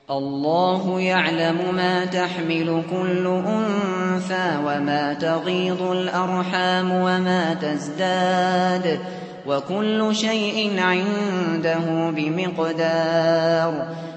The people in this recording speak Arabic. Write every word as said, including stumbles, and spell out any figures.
الله يعلم ما تحمل كل أنثى وما تغيض الأرحام وما تزداد وكل شيء عنده بمقدار